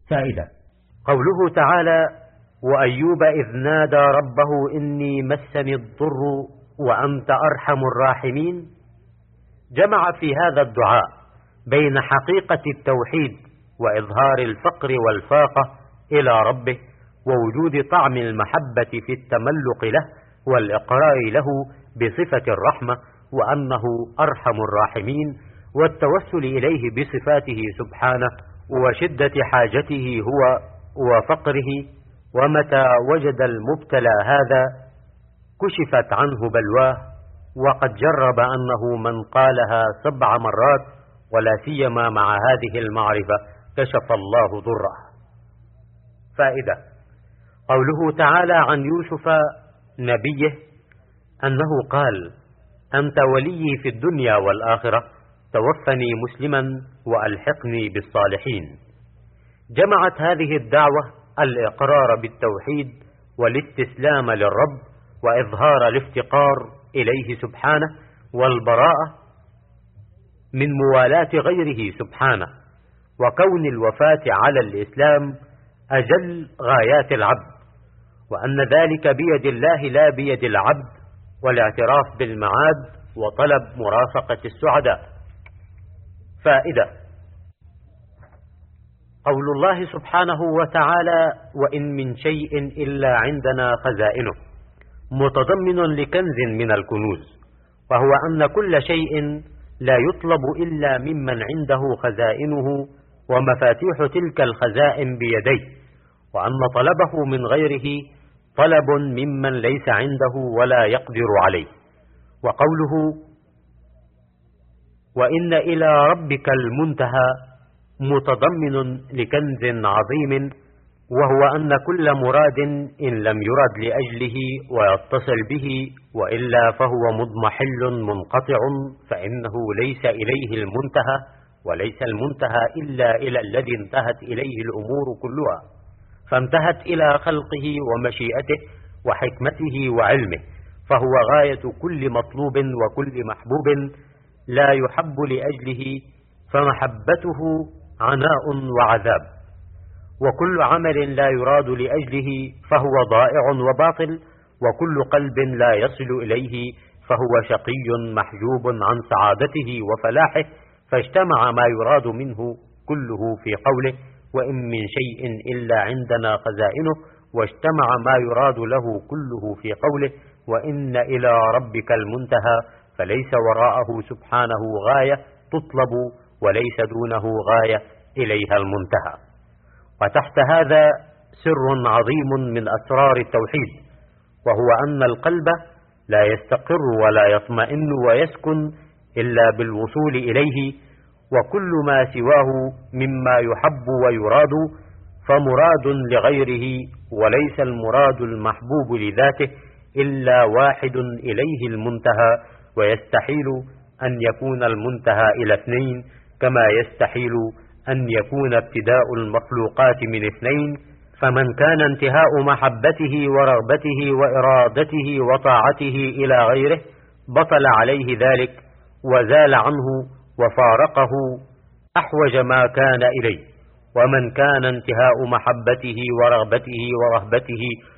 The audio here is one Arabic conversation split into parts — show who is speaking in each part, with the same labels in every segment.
Speaker 1: فائدة: قوله تعالى: وأيوب إذ نادى ربه إني مسني الضر وأنت أرحم الراحمين، جمع في هذا الدعاء بين حقيقة التوحيد وإظهار الفقر والفاقة إلى ربه، ووجود طعم المحبة في التملق له والإقرار له بصفة الرحمة وأنه أرحم الراحمين، والتوسل إليه بصفاته سبحانه وشدة حاجته هو وفقره. ومتى وجد المبتلى هذا كشفت عنه بلواه، وقد جرب أنه من قالها 7 مرات ولا سيما مع هذه المعرفة كشف الله ضره. فائدة: قوله تعالى عن يوسف نبيه أنه قال: أنت ولي في الدنيا والآخرة، توفني مسلما وألحقني بالصالحين. جمعت هذه الدعوة الإقرار بالتوحيد والاستسلام للرب وإظهار الافتقار إليه سبحانه والبراءة من موالاة غيره سبحانه، وكون الوفاة على الإسلام أجل غايات العبد، وأن ذلك بيد الله لا بيد العبد، والاعتراف بالمعاد وطلب مرافقة السعداء. فائدة: قول الله سبحانه وتعالى: وإن من شيء إلا عندنا خزائنه، متضمن لكنز من الكنوز، وهو أن كل شيء لا يطلب إلا ممن عنده خزائنه ومفاتيح تلك الخزائن بيديه، وأن طلبه من غيره طلب ممن ليس عنده ولا يقدر عليه. وقوله: وإن إلى ربك المنتهى، متضمن لكنز عظيم، وهو أن كل مراد إن لم يرد لأجله ويتصل به وإلا فهو مضمحل منقطع، فإنه ليس إليه المنتهى، وليس المنتهى إلا إلى الذي انتهت إليه الأمور كلها، فانتهت إلى خلقه ومشيئته وحكمته وعلمه، فهو غاية كل مطلوب وكل محبوب لا يحب لأجله، فمحبته عناء وعذاب. وكل عمل لا يراد لأجله فهو ضائع وباطل، وكل قلب لا يصل إليه فهو شقي محجوب عن سعادته وفلاحه. فاجتمع ما يراد منه كله في قوله: وإن من شيء إلا عندنا خزائنه، واجتمع ما يراد له كله في قوله: وإن إلى ربك المنتهى، فليس وراءه سبحانه غاية تطلب وليس دونه غاية إليها المنتهى. وتحت هذا سر عظيم من أسرار التوحيد، وهو أن القلب لا يستقر ولا يطمئن ويسكن إلا بالوصول إليه، وكل ما سواه مما يحب ويراد فمراد لغيره، وليس المراد المحبوب لذاته إلا واحد إليه المنتهى، ويستحيل أن يكون المنتهى إلى 2، كما يستحيل أن يكون ابتداء المخلوقات من 2. فمن كان انتهاء محبته ورغبته وإرادته وطاعته إلى غيره بطل عليه ذلك وزال عنه وفارقه أحوج ما كان إليه. ومن كان انتهاء محبته ورغبته ورهبته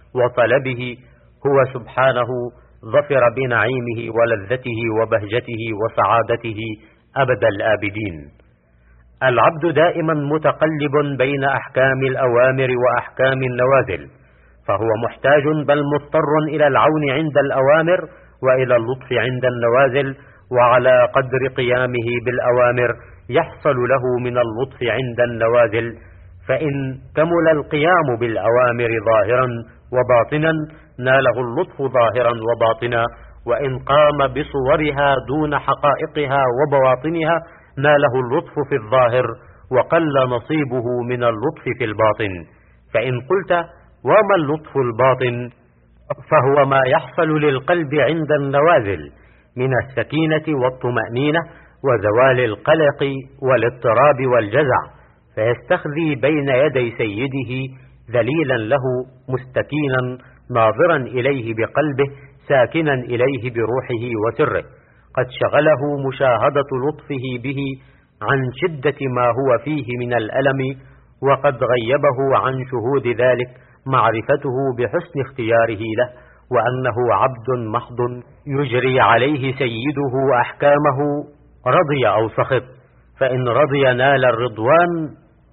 Speaker 1: وطلبه هو سبحانه ظفر بنعيمه ولذته وبهجته وسعادته أبد الآبدين. العبد دائما متقلب بين أحكام الأوامر وأحكام النوازل، فهو محتاج بل مضطر إلى العون عند الأوامر وإلى اللطف عند النوازل، وعلى قدر قيامه بالأوامر يحصل له من اللطف عند النوازل. فإن كمل القيام بالأوامر ظاهرا وباطنا ناله اللطف ظاهرا وباطنا، وإن قام بصورها دون حقائقها وبواطنها ناله اللطف في الظاهر وقل نصيبه من اللطف في الباطن. فإن قلت: وما اللطف الباطن؟ فهو ما يحصل للقلب عند النوازل من السكينة والطمأنينة وزوال القلق والاضطراب والجزع، فيستخذي بين يدي سيده ذليلا له مستكينا ناظرا إليه بقلبه ساكنا إليه بروحه وسره، قد شغله مشاهدة لطفه به عن شدة ما هو فيه من الألم وقد غيبه عن شهود ذلك معرفته بحسن اختياره له، وأنه عبد محض يجري عليه سيده أحكامه رضي أو سخط، فإن رضي نال الرضوان،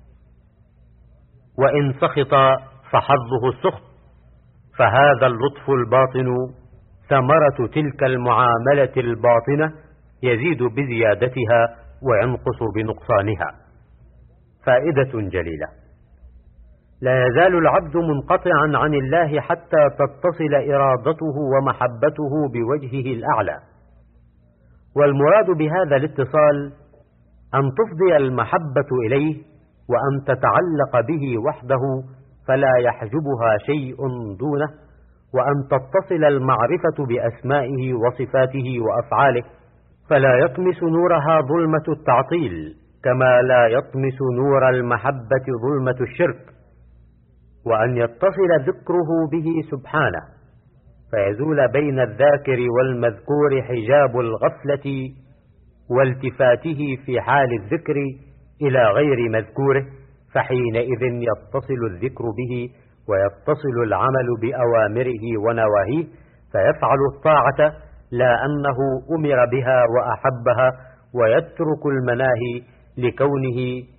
Speaker 1: وإن سخط فحظه السخط. فهذا اللطف الباطن ثمرة تلك المعاملة الباطنة، يزيد بزيادتها وينقص بنقصانها. فائدة جليلة: لا يزال العبد منقطعا عن الله حتى تتصل إرادته ومحبته بوجهه الأعلى. والمراد بهذا الاتصال أن تفضي المحبة إليه، وأن تتعلق به وحده فلا يحجبها شيء دونه، وأن تتصل المعرفة بأسمائه وصفاته وأفعاله فلا يطمس نورها ظلمة التعطيل، كما لا يطمس نور المحبة ظلمة الشرك، وأن يتصل ذكره به سبحانه فيزول بين الذاكر والمذكور حجاب الغفلة والتفاته في حال الذكر إلى غير مذكوره، فحينئذ يتصل الذكر به ويتصل العمل بأوامره ونواهيه، فيفعل الطاعة لا أنه أمر بها وأحبها، ويترك المناهي لكونه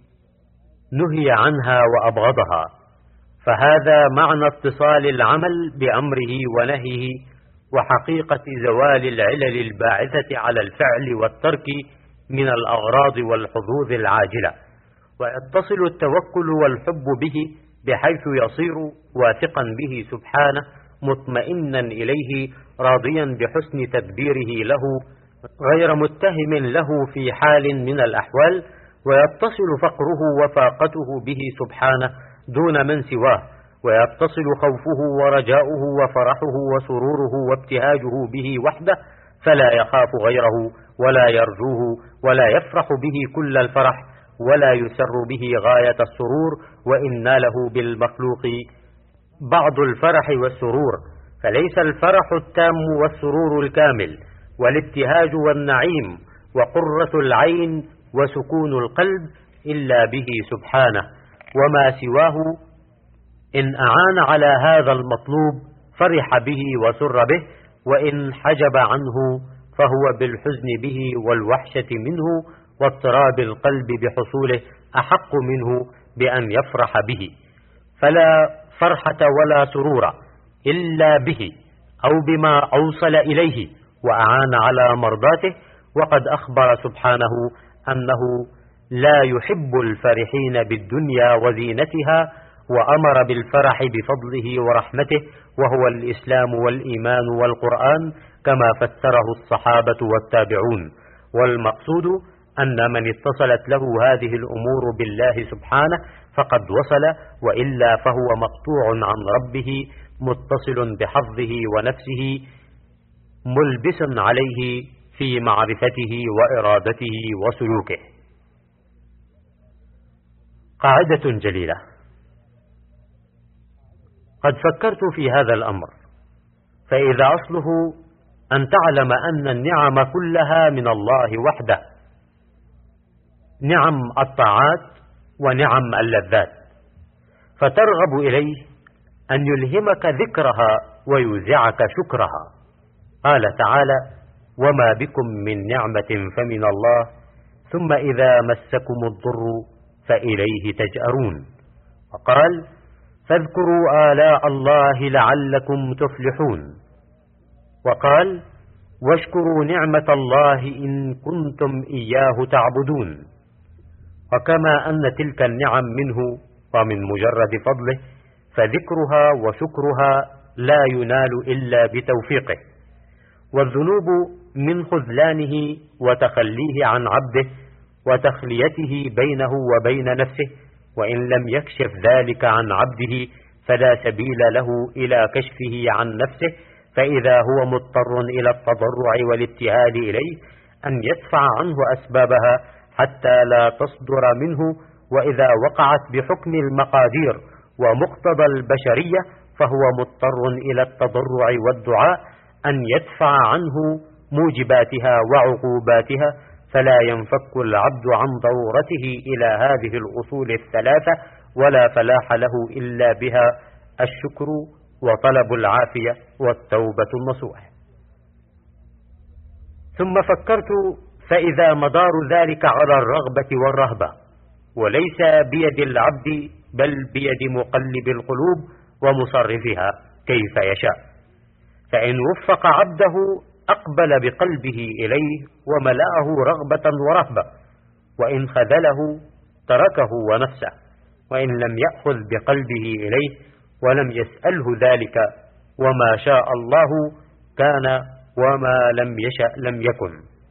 Speaker 1: نهي عنها وأبغضها. فهذا معنى اتصال العمل بأمره ونهيه، وحقيقة زوال العلل الباعثة على الفعل والترك من الأغراض والحظوظ العاجلة. ويتصل التوكل والحب به بحيث يصير واثقا به سبحانه، مطمئنا إليه، راضيا بحسن تدبيره له، غير متهم له في حال من الأحوال. ويتصل فقره وفاقته به سبحانه دون من سواه، ويتصل خوفه ورجاؤه وفرحه وسروره وابتهاجه به وحده، فلا يخاف غيره ولا يرجوه ولا يفرح به كل الفرح ولا يسر به غاية السرور، وإن ناله بالمخلوق بعض الفرح والسرور، فليس الفرح التام والسرور الكامل والابتهاج والنعيم وقرة العين وسكون القلب إلا به سبحانه، وما سواه إن أعان على هذا المطلوب فرح به وسر به، وإن حجب عنه فهو بالحزن به والوحشة منه واضطراب القلب بحصوله أحق منه بأن يفرح به. فلا فرحة ولا سرور إلا به أو بما أوصل إليه وأعان على مرضاته. وقد أخبر سبحانه أنه لا يحب الفرحين بالدنيا وزينتها، وأمر بالفرح بفضله ورحمته، وهو الإسلام والإيمان والقرآن كما فسره الصحابة والتابعون. والمقصود أن من اتصلت له هذه الأمور بالله سبحانه فقد وصل، وإلا فهو مقطوع عن ربه، متصل بحظه ونفسه، ملبس عليه في معرفته وإرادته وسلوكه. قاعدة جليلة: قد فكرت في هذا الأمر، فإذا أصله أن تعلم أن النعم كلها من الله وحده، نعم الطاعات ونعم اللذات، فترغب إليه أن يلهمك ذكرها ويوزعك شكرها. قال تعالى: وما بكم من نعمة فمن الله ثم إذا مسكم الضر فإليه تجأرون. وقال: فاذكروا آلاء الله لعلكم تفلحون. وقال: واشكروا نعمة الله إن كنتم إياه تعبدون. وكما أن تلك النعم منه ومن مجرد فضله، فذكرها وشكرها لا ينال إلا بتوفيقه. والذنوب من خذلانه وتخليه عن عبده وتخليته بينه وبين نفسه، وإن لم يكشف ذلك عن عبده فلا سبيل له إلى كشفه عن نفسه، فإذا هو مضطر إلى التضرع والابتهال إليه أن يدفع عنه أسبابها حتى لا تصدر منه، وإذا وقعت بحكم المقادير ومقتضى البشرية فهو مضطر إلى التضرع والدعاء أن يدفع عنه موجباتها وعقوباتها، فلا ينفك العبد عن ضرورته إلى هذه الأصول الثلاثة ولا فلاح له إلا بها الشكر وطلب العافية والتوبة النصوح. ثم فكرت فإذا مدار ذلك على الرغبة والرهبة، وليس بيد العبد بل بيد مقلب القلوب ومصرفها كيف يشاء، فإن وفق عبده أقبل بقلبه إليه وملأه رغبة ورهبة، وإن خذله تركه ونفسه، وإن لم يأخذ بقلبه إليه ولم يسأله ذلك، وما شاء الله كان وما لم يشأ لم يكن.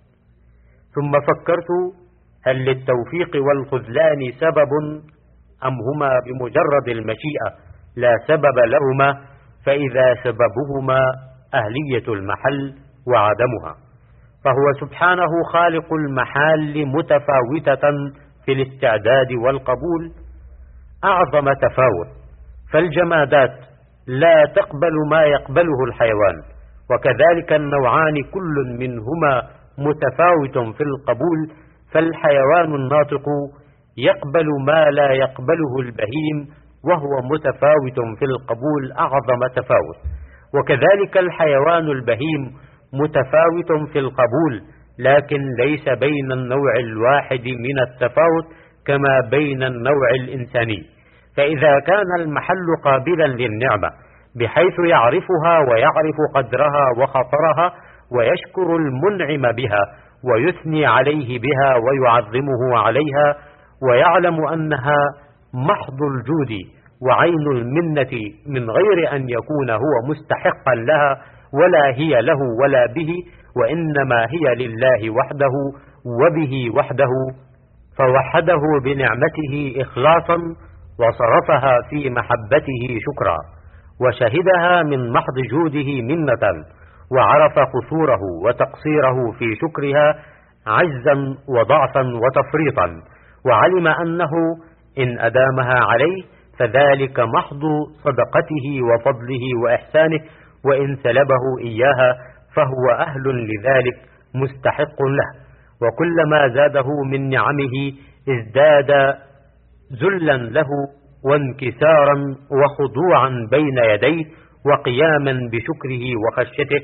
Speaker 1: ثم فكرت هل للتوفيق والخذلان سبب أم هما بمجرد المشيئة لا سبب لهما، فإذا سببهما أهلية المحل وعدمها، فهو سبحانه خالق المحال متفاوتة في الاستعداد والقبول أعظم تفاوت، فالجمادات لا تقبل ما يقبله الحيوان، وكذلك النوعان كل منهما متفاوت في القبول، فالحيوان الناطق يقبل ما لا يقبله البهيم وهو متفاوت في القبول أعظم تفاوت، وكذلك الحيوان البهيم متفاوت في القبول، لكن ليس بين النوع الواحد من التفاوت كما بين النوع الإنساني. فإذا كان المحل قابلا للنعمة بحيث يعرفها ويعرف قدرها وخطرها ويشكر المنعم بها ويثني عليه بها ويعظمه عليها، ويعلم أنها محض الجود وعين المنة من غير أن يكون هو مستحقا لها ولا هي له ولا به، وإنما هي لله وحده وبه وحده، فوحده بنعمته إخلاصا وصرفها في محبته شكرا، وشهدها من محض جوده منة، وعرف قصوره وتقصيره في شكرها عجزا وضعفا وتفريطا، وعلم أنه إن أدامها عليه فذلك محض صدقته وفضله وإحسانه، وإن سلبه إياها فهو أهل لذلك مستحق له، وكلما زاده من نعمه ازداد ذلا له وانكسارا وخضوعا بين يديه وقياما بشكره وخشيته.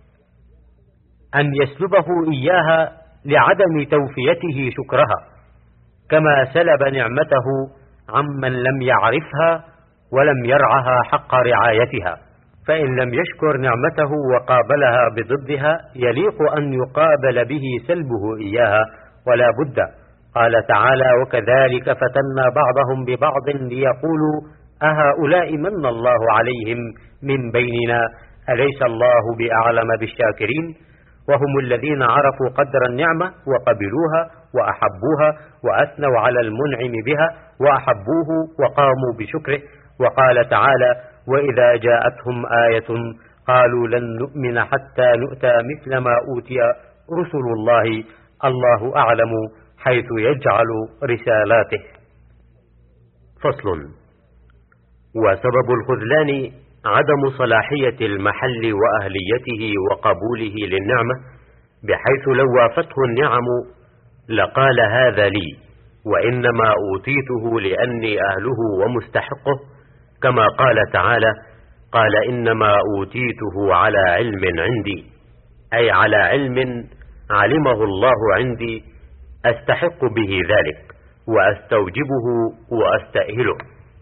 Speaker 1: أن يسلبه إياها لعدم توفيته شكرها، كما سلب نعمته عمن لم يعرفها ولم يرعها حق رعايتها، فإن لم يشكر نعمته وقابلها بضدها يليق أن يقابل به سلبه إياها ولا بد. قال تعالى: وكذلك فتنا بعضهم ببعض ليقولوا أهؤلاء من الله عليهم من بيننا أليس الله بأعلم بالشاكرين. وهم الذين عرفوا قدر النعمة وقبلوها وأحبوها وأثنوا على المنعم بها وأحبوه وقاموا بشكره. وقال تعالى: وإذا جاءتهم آية قالوا لن نؤمن حتى نؤتى مثل ما أوتي رسل الله الله أعلم حيث يجعل رسالاته. فصل. وسبب الخذلان عدم صلاحية المحل وأهليته وقبوله للنعمة، بحيث لو وافته النعم لقال هذا لي، وإنما أوتيته لأني أهله ومستحقه، كما قال تعالى: قال إنما أوتيته على علم عندي، أي على علم علمه الله عندي أستحق به ذلك وأستوجبه وأستأهله.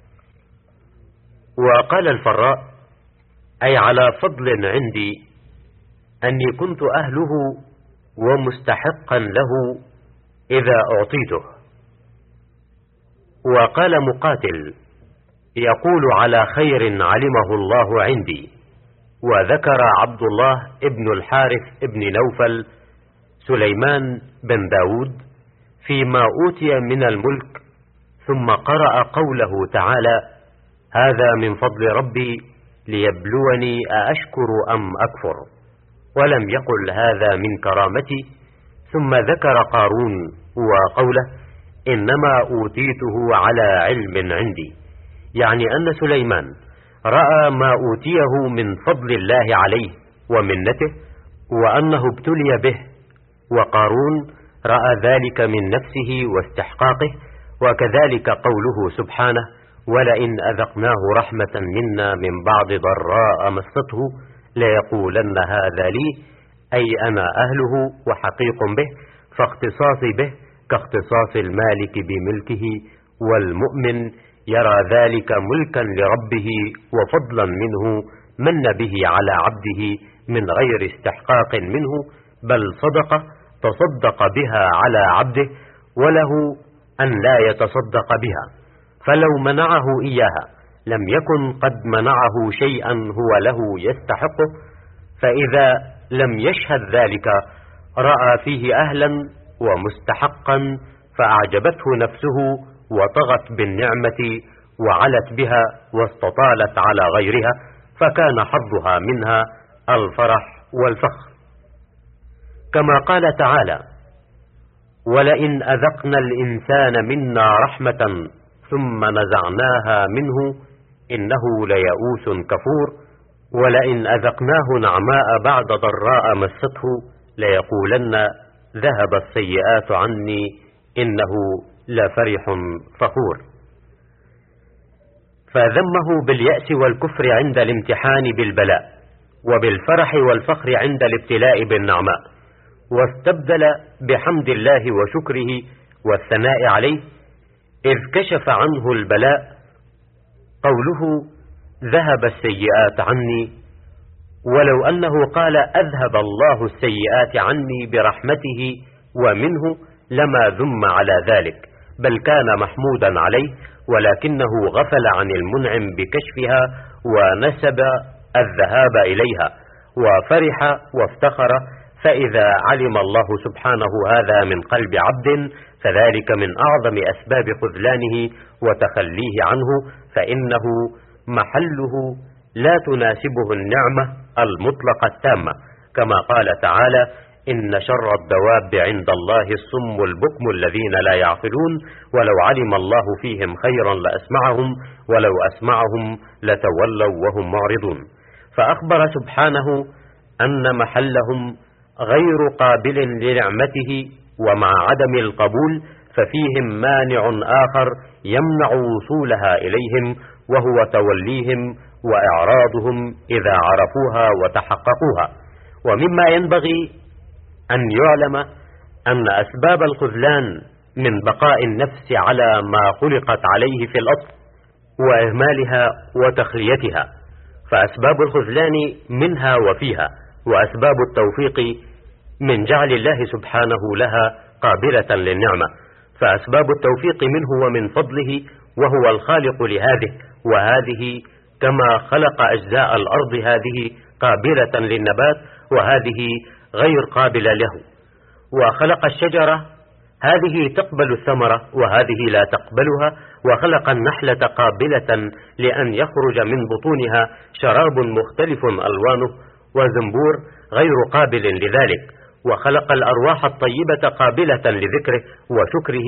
Speaker 1: وقال الفراء: أي على فضل عندي أني كنت أهله ومستحقا له إذا أعطيته. وقال مقاتل: يقول على خير علمه الله عندي. وذكر عبد الله ابن الحارث ابن نوفل سليمان بن داود فيما أوتي من الملك، ثم قرأ قوله تعالى: هذا من فضل ربي ليبلوني أأشكر أم أكفر، ولم يقل هذا من كرامتي. ثم ذكر قارون وقوله: إنما أوتيته على علم عندي، يعني أن سليمان رأى ما أوتيه من فضل الله عليه ومنته وأنه ابتلي به، وقارون رأى ذلك من نفسه واستحقاقه. وكذلك قوله سبحانه: ولئن أذقناه رحمة منا من بعد ضراء مسته ليقولن هذا لي، أي أنا أهله وحقيق به، فاختصاصي به كاختصاص المالك بملكه، والمؤمن يرى ذلك ملكا لربه وفضلا منه من به على عبده من غير استحقاق منه، بل صدقة تصدق بها على عبده وله أن لا يتصدق بها، فلو منعه إياها لم يكن قد منعه شيئا هو له يستحقه، فإذا لم يشهد ذلك رأى فيه أهلا ومستحقا فأعجبته نفسه وطغت بالنعمة وعلت بها واستطالت على غيرها، فكان حظها منها الفرح والفخر. كما قال تعالى: ولئن أذقنا الإنسان منا رحمة ثم نزعناها منه إنه ليئوس كفور، ولئن أذقناه نعماء بعد ضراء مسته ليقولن ذهب السيئات عني إنه لفرح فخور. فذمه باليأس والكفر عند الامتحان بالبلاء، وبالفرح والفخر عند الابتلاء بالنعماء، واستبدل بحمد الله وشكره والثناء عليه، إذ كشف عنه البلاء قوله ذهب السيئات عني، ولو أنه قال أذهب الله السيئات عني برحمته ومنه لما ذم على ذلك، بل كان محمودا عليه، ولكنه غفل عن المنعم بكشفها ونسب الذهاب إليها وفرح وافتخر. فإذا علم الله سبحانه هذا من قلب عبد فذلك من أعظم أسباب خذلانه وتخليه عنه، فإنه محله لا تناسبه النعمة المطلقة التامة، كما قال تعالى: إن شر الدواب عند الله الصم البكم الذين لا يعقلون، ولو علم الله فيهم خيرا لأسمعهم ولو أسمعهم لتولوا وهم معرضون. فأخبر سبحانه أن محلهم غير قابل لنعمته، ومع عدم القبول ففيهم مانع آخر يمنع وصولها إليهم، وهو توليهم وإعراضهم إذا عرفوها وتحققوها. ومما ينبغي أن يعلم أن أسباب الخذلان من بقاء النفس على ما خلقت عليه في الأصل وإهمالها وتخليتها، فأسباب الخذلان منها وفيها، وأسباب التوفيق من جعل الله سبحانه لها قابلة للنعمة، فأسباب التوفيق منه ومن فضله، وهو الخالق لهذه وهذه، كما خلق أجزاء الأرض هذه قابلة للنبات وهذه غير قابلة له، وخلق الشجرة هذه تقبل الثمرة وهذه لا تقبلها، وخلق النحلة قابلة لأن يخرج من بطونها شراب مختلف ألوانه، وزنبور غير قابل لذلك، وخلق الأرواح الطيبة قابلة لذكره وشكره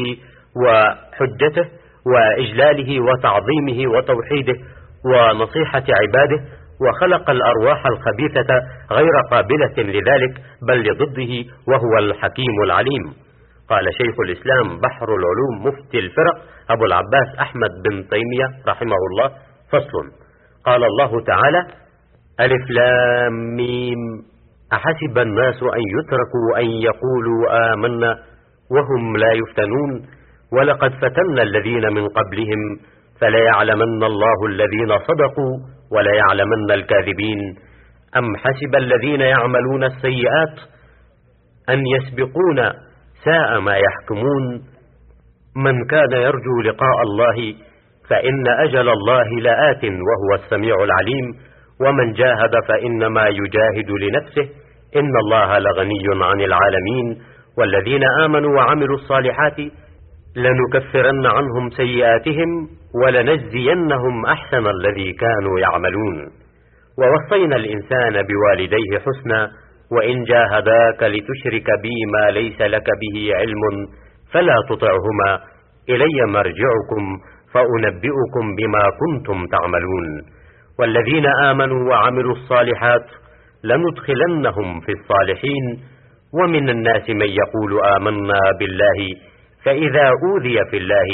Speaker 1: وحجته وإجلاله وتعظيمه وتوحيده ونصيحة عباده، وخلق الأرواح الخبيثة غير قابلة لذلك بل لضده، وهو الحكيم العليم. قال شيخ الإسلام بحر العلوم مفتي الفرق أبو العباس أحمد بن تيمية رحمه الله: فصل. قال الله تعالى: ألف لام ميم، أحسب الناس أن يتركوا أن يقولوا آمنا وهم لا يفتنون، ولقد فتنا الذين من قبلهم فليعلمن الله الذين صدقوا وليعلمن الكاذبين. أم حسب الذين يعملون السيئات أن يسبقون، ساء ما يحكمون. من كان يرجو لقاء الله فإن أجل الله لآت وهو السميع العليم، ومن جاهد فإنما يجاهد لنفسه، إن الله لغني عن العالمين. والذين آمنوا وعملوا الصالحات لنكفرن عنهم سيئاتهم ولنجزينهم أحسن الذي كانوا يعملون. ووصينا الإنسان بوالديه حسنا، وإن جاهداك لتشرك بي ما ليس لك به علم فلا تطعهما، إلي مرجعكم فأنبئكم بما كنتم تعملون. والذين آمنوا وعملوا الصالحات لندخلنهم في الصالحين. ومن الناس من يقول آمنا بالله فإذا أوذي في الله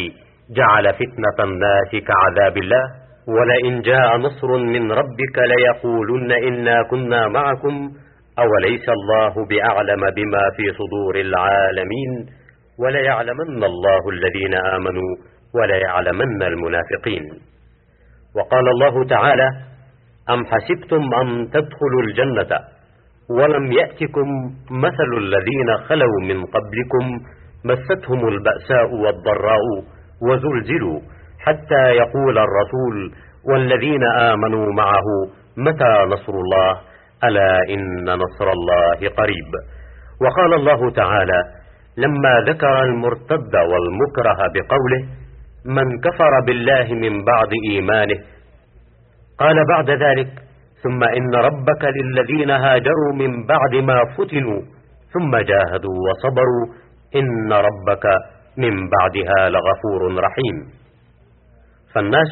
Speaker 1: جعل فتنة الناس كعذاب الله. ولئن جاء نصر من ربك ليقولن إنا كنا معكم أوليس الله بأعلم بما في صدور العالمين وليعلمن الله الذين آمنوا وليعلمن المنافقين. وقال الله تعالى: أم حسبتم أن تدخلوا الجنة ولم يأتكم مثل الذين خلوا من قبلكم مستهم البأساء والضراء وزلزلوا حتى يقول الرسول والذين آمنوا معه متى نصر الله ألا إن نصر الله قريب. وقال الله تعالى لما ذكر المرتد والمكره بقوله: من كفر بالله من بعد إيمانه، قال بعد ذلك: ثم إن ربك للذين هاجروا من بعد ما فتنوا ثم جاهدوا وصبروا إن ربك من بعدها لغفور رحيم. فالناس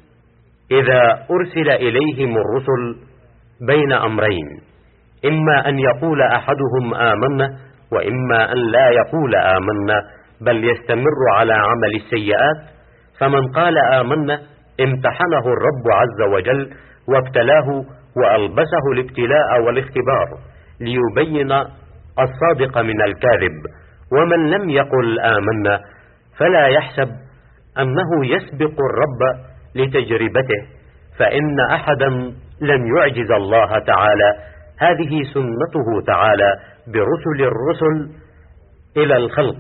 Speaker 1: إذا أرسل إليهم الرسل بين أمرين: إما أن يقول أحدهم آمنا، وإما أن لا يقول آمنا بل يستمر على عمل السيئات. فمن قال آمنا امتحنه الرب عز وجل وابتلاه وألبسه الابتلاء والاختبار ليبين الصادق من الكاذب. ومن لم يقل آمنا فلا يحسب أنه يسبق الرب لتجربته، فإن أحدا لن يعجز الله تعالى. هذه سنته تعالى برسل الرسل إلى الخلق،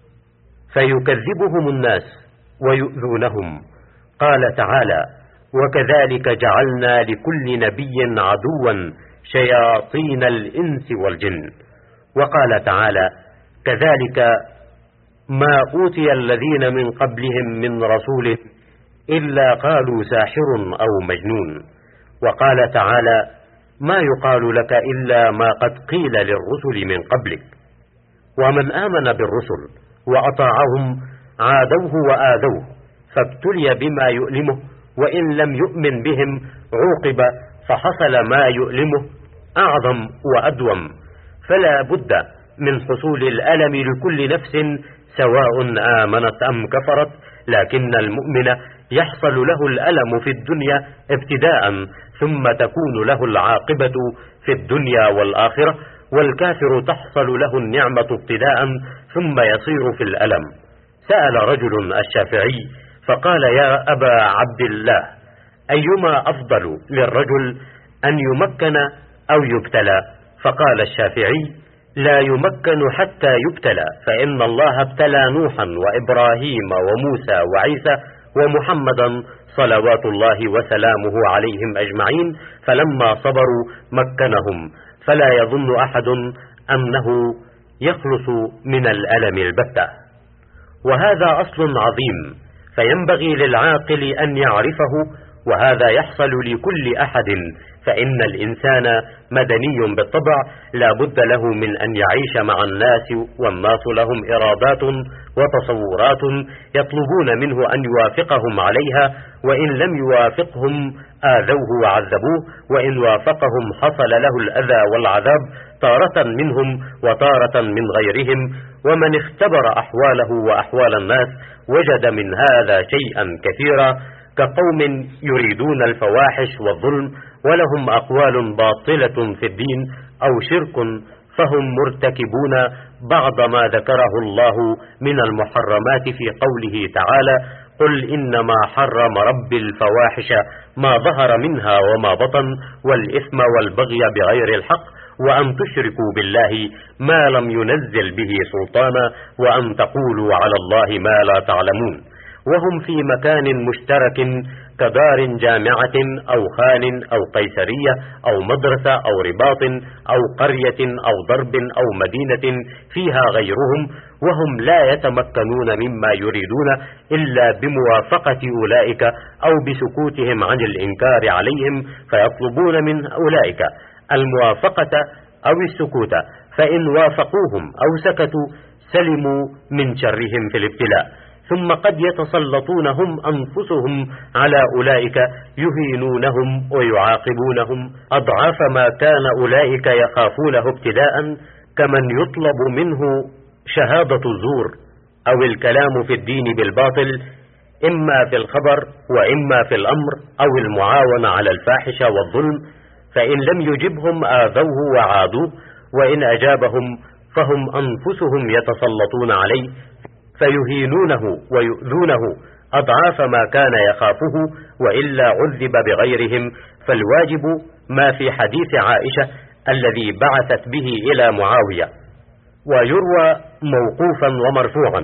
Speaker 1: فيكذبهم الناس ويؤذونهم. قال تعالى: وكذلك جعلنا لكل نبي عدوا شياطين الإنس والجن. وقال تعالى: كذلك ما أوتي الذين من قبلهم من رسول إلا قالوا ساحر أو مجنون. وقال تعالى: ما يقال لك إلا ما قد قيل للرسل من قبلك. ومن آمن بالرسل وأطاعهم عادوه وآذوه فابتلي بما يؤلمه، وإن لم يؤمن بهم عوقب فحصل ما يؤلمه أعظم وأدوم. فلا بد من حصول الألم لكل نفس سواء آمنت أم كفرت، لكن المؤمن يحصل له الألم في الدنيا ابتداء ثم تكون له العاقبة في الدنيا والآخرة، والكافر تحصل له النعمة ابتداء ثم يصير في الألم. سأل رجل الشافعي فقال: يا أبا عبد الله، أيما أفضل للرجل أن يمكن أو يبتلى؟ فقال الشافعي: لا يمكن حتى يبتلى، فإن الله ابتلى نوحا وإبراهيم وموسى وعيسى ومحمدا صلوات الله وسلامه عليهم أجمعين، فلما صبروا مكنهم، فلا يظن أحد أنه يخلص من الألم البتة. وهذا أصل عظيم فينبغي للعاقل أن يعرفه، وهذا يحصل لكل أحد، فإن الإنسان مدني بالطبع، لا بد له من أن يعيش مع الناس، والناس لهم إرادات وتصورات يطلبون منه أن يوافقهم عليها، وإن لم يوافقهم آذوه وعذبوه، وإن وافقهم حصل له الأذى والعذاب تارة منهم وتارة من غيرهم. ومن اختبر أحواله وأحوال الناس وجد من هذا شيئا كثيرا، كقوم يريدون الفواحش والظلم ولهم أقوال باطلة في الدين أو شرك، فهم مرتكبون بعض ما ذكره الله من المحرمات في قوله تعالى: قل إنما حرم ربي الفواحش ما ظهر منها وما بطن والإثم والبغي بغير الحق وأن تشركوا بالله ما لم ينزل به سلطانا وأن تقولوا على الله ما لا تعلمون. وهم في مكان مشترك كدار جامعة أو خان أو قيسرية أو مدرسة أو رباط أو قرية أو ضرب أو مدينة فيها غيرهم، وهم لا يتمكنون مما يريدون إلا بموافقة أولئك أو بسكوتهم عن الإنكار عليهم، فيطلبون من أولئك الموافقة أو السكوت، فإن وافقوهم أو سكتوا سلموا من شرهم في الابتلاء. ثم قد يتسلطون هم أنفسهم على أولئك يهينونهم ويعاقبونهم أضعاف ما كان أولئك يخافونه ابتداء، كمن يطلب منه شهادة الزور أو الكلام في الدين بالباطل إما في الخبر وإما في الأمر أو المعاونة على الفاحشة والظلم، فإن لم يجبهم آذوه وعادوه، وإن أجابهم فهم أنفسهم يتسلطون عليه فيهينونه ويؤذونه أضعاف ما كان يخافه، وإلا عذب بغيرهم. فالواجب ما في حديث عائشة الذي بعثت به إلى معاوية، ويروى موقوفا ومرفوعا: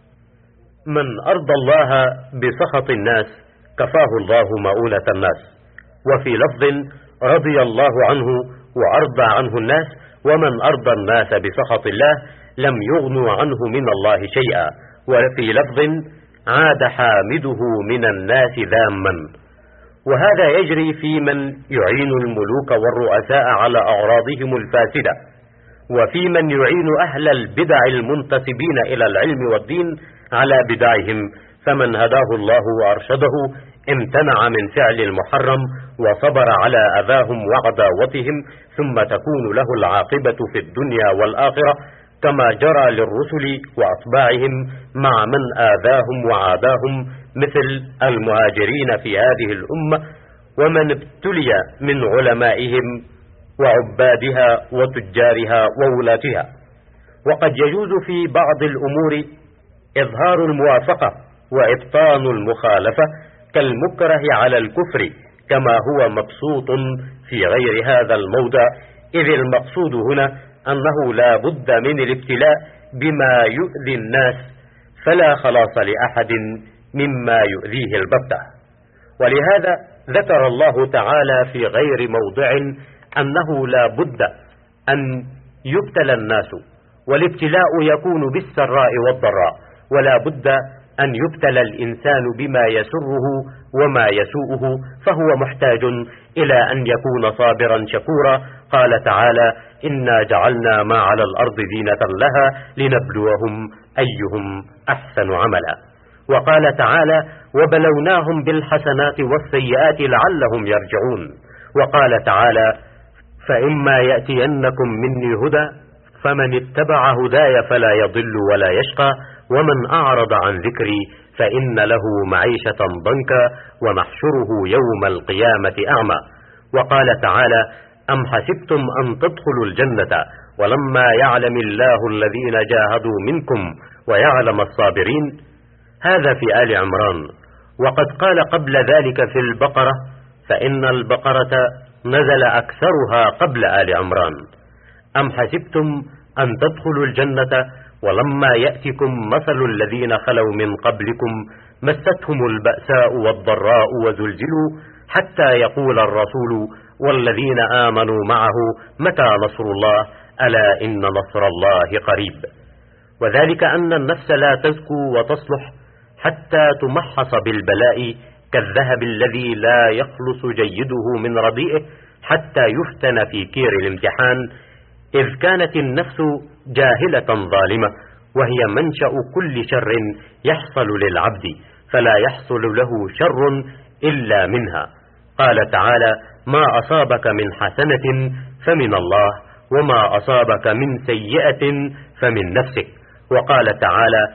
Speaker 1: من أرضى الله بسخط الناس كفاه الله مؤونة الناس. وفي لفظ: رضي الله عنه وأرضى عنه الناس، ومن أرضى الناس بسخط الله لم يغنوا عنه من الله شيئا. وفي لفظ: عاد حامده من الناس ذاما. وهذا يجري في من يعين الملوك والرؤساء على أعراضهم الفاسدة، وفي من يعين أهل البدع المنتسبين إلى العلم والدين على بدعهم. فمن هداه الله وأرشده امتنع من فعل المحرم وصبر على أذاهم وعداوتهم، ثم تكون له العاقبة في الدنيا والآخرة، كما جرى للرسل وأتباعهم مع من آذاهم وعاداهم، مثل المهاجرين في هذه الأمة، ومن ابتلي من علمائهم وعبادها وتجارها وولاتها. وقد يجوز في بعض الأمور إظهار الموافقة وإبطان المخالفة كالمكره على الكفر، كما هو مبسوط في غير هذا الموضع، إذ المقصود هنا أنه لا بد من الابتلاء بما يؤذي الناس، فلا خلاص لأحد مما يؤذيه البتة. ولهذا ذكر الله تعالى في غير موضع أنه لا بد أن يبتلى الناس، والابتلاء يكون بالسراء والضراء، ولا بد أن يبتلى الإنسان بما يسره وما يسوءه، فهو محتاج إلى أن يكون صابرا شكورا. قال تعالى: إنا جعلنا ما على الأرض زينة لها لنبلوهم أيهم أحسن عملا. وقال تعالى: وبلوناهم بالحسنات والسيئات لعلهم يرجعون. وقال تعالى: فإما يأتينكم مني هدى فمن اتبع هداي فلا يضل ولا يشقى، ومن أعرض عن ذكري فإن له معيشة ضنكا ونحشره يوم القيامة أعمى. وقال تعالى: أم حسبتم أن تدخلوا الجنة ولما يعلم الله الذين جاهدوا منكم ويعلم الصابرين. هذا في آل عمران. وقد قال قبل ذلك في البقرة، فإن البقرة نزل أكثرها قبل آل عمران: أم حسبتم أن تدخلوا الجنة ولما يأتكم مثل الذين خلوا من قبلكم مستهم البأساء والضراء وزلزلوا حتى يقول الرسول والذين آمنوا معه متى نصر الله ألا إن نصر الله قريب. وذلك أن النفس لا تزكو وتصلح حتى تمحص بالبلاء، كالذهب الذي لا يخلص جيده من رديئه حتى يفتن في كير الامتحان، إذ كانت النفس جاهلة ظالمة، وهي منشأ كل شر يحصل للعبد، فلا يحصل له شر إلا منها. قال تعالى: ما أصابك من حسنة فمن الله، وما أصابك من سيئة فمن نفسك. وقال تعالى: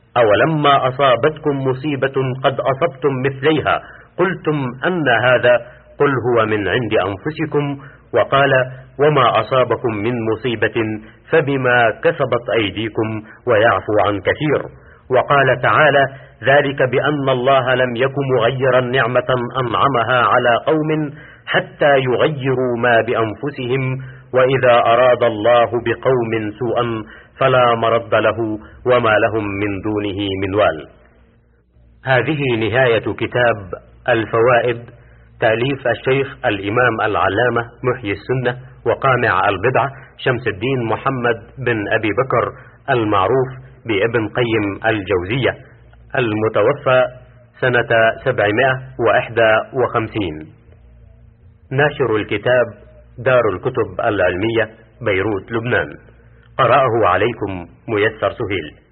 Speaker 1: أولما أصابتكم مصيبة قد أصبتم مثليها قلتم أن هذا قل هو من عند أنفسكم. وقال: وما أصابكم من مصيبة فبما كسبت أيديكم ويعفو عن كثير. وقال تعالى: ذلك بأن الله لم يكن مغيرا نعمة أنعمها على قوم حتى يغيروا ما بأنفسهم، وإذا أراد الله بقوم سوءا فلا مرد له وما لهم من دونه من وال. هذه نهاية كتاب الفوائد، تأليف الشيخ الإمام العلامة محيي السنة وقامع البدعة شمس الدين محمد بن أبي بكر المعروف بابن قيم الجوزية، المتوفى سنة 751. ناشر الكتاب دار الكتب العلمية، بيروت، لبنان. قرأه عليكم ميسر سهيل.